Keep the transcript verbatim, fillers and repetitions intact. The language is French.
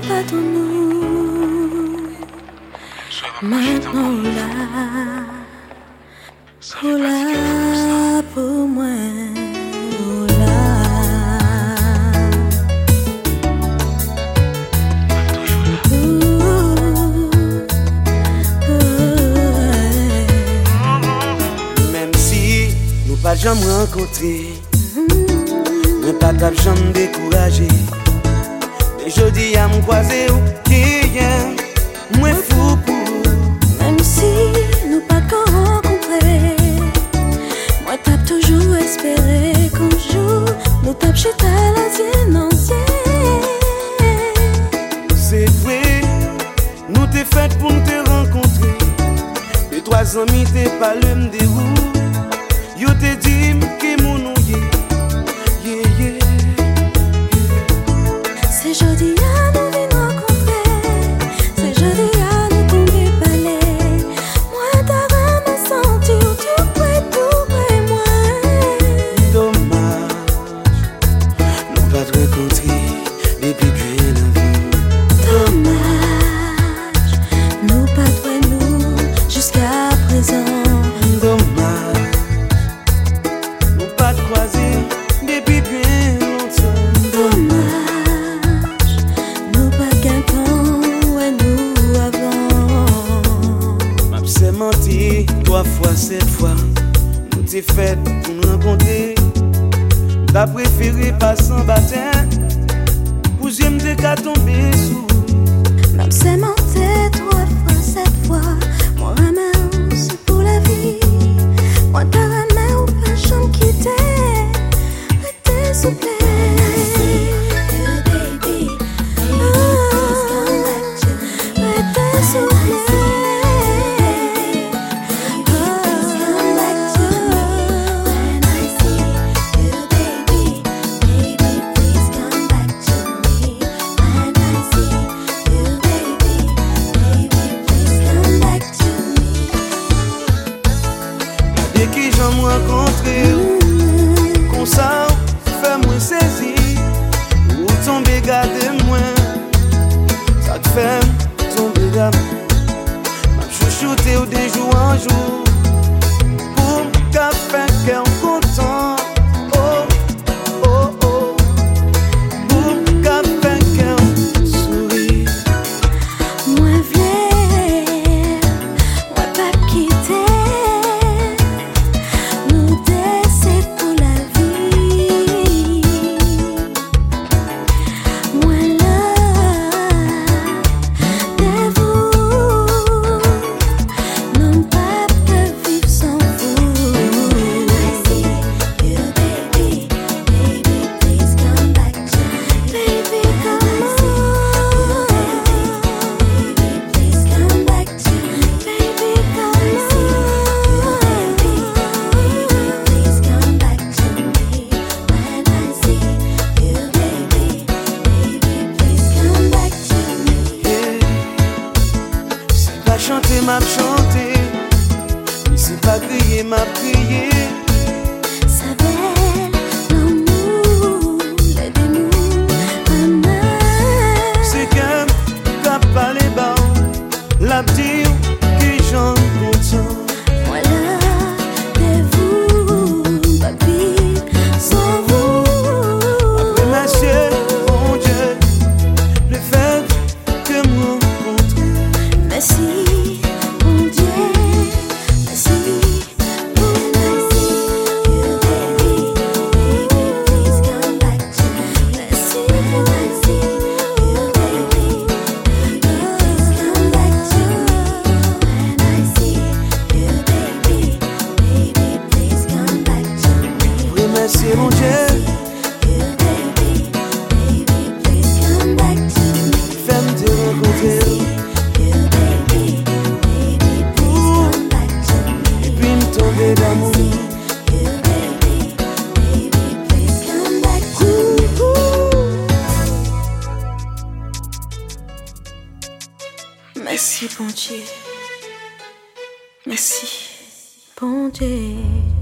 pardonne-nous. Maintenant là, oh là, pour moi, oh là. Même si nous pas jamais rencontrés, nous pas t'a jamais découragé. Mais je dis à me croiser ou qui est, moi fou pour. Même si nous pas qu'à rencontrer, moi t'as toujours espéré qu'un jour nous tape chez ta l'ancienne ancienne. C'est vrai, nous t'es fait pour nous te rencontrer. Les trois amis t'es pas le me déroule. Yo te dit que mon nom yeah, yeah, yeah. C'est jeudi à nous venir rencontrer, c'est jeudi à nous tomber palais. Moi t'as vraiment senti tout près, tout près moi. Dommage, nous pas te rencontrer depuis bien avant. Dommage, nous pas trouvé nous jusqu'à présent. Dommage, nous pas te croiser depuis bien longtemps. Dommage, nous pas qu'un temps ouais nous avant. M'a s'est menti trois fois, sept fois. Nous t'es fait pour nous rencontrer. T'as préféré passer en baptême. Pour j'aime des cas tomber sous. Même c'est menté trois fois, sept fois. Moi ramène c'est pour la vie. Moi t'as ramène ou pas jamais quitter. Restez s'il vous plaît. Dès que j'en rencontré, comme ça, fais-moi saisir. Ou tomber, garder moi. Ça te fait tomber d'amour. M'a chouchouté ou des jours en jour. Pour qu'à faire qu'un content. Oh, oh, oh. Pour qu'à faire qu'un sourire. Moi v'lais, moi pas quitter. Nous deux c'est pour la vie. Moi là, de vous, non pas que vivre sans vous. When I see you, baby, baby, please come back to me. Baby, come on. Baby, please come back to me. Baby, come on. Baby, please come back to me. When I see you, baby, baby, please come back to me. C'est pas chanter, m'a chanter. Mais c'est pas crier, m'a crier. Ça belle, l'amour, les démons, amen. C'est qu'un cap pas les bas. La dire que j'en content. Voilà, de vous, pas vivre sans vous. Remercier mon Dieu, le fait que me rencontrer. Merci, mon Dieu, merci. When I see you, baby, baby, please come back to me. Merci, when I see you, baby, baby, please come back to me. When I see you, baby, baby, please come back to me. Remercier mon Dieu, You, baby, baby, please come back to me. fais-moi te rencontrer. You, baby, baby, please come back to me. Et puis me tomber d'amour. You, baby, baby, please come back to me. Merci, bon Dieu. Merci, bon Dieu.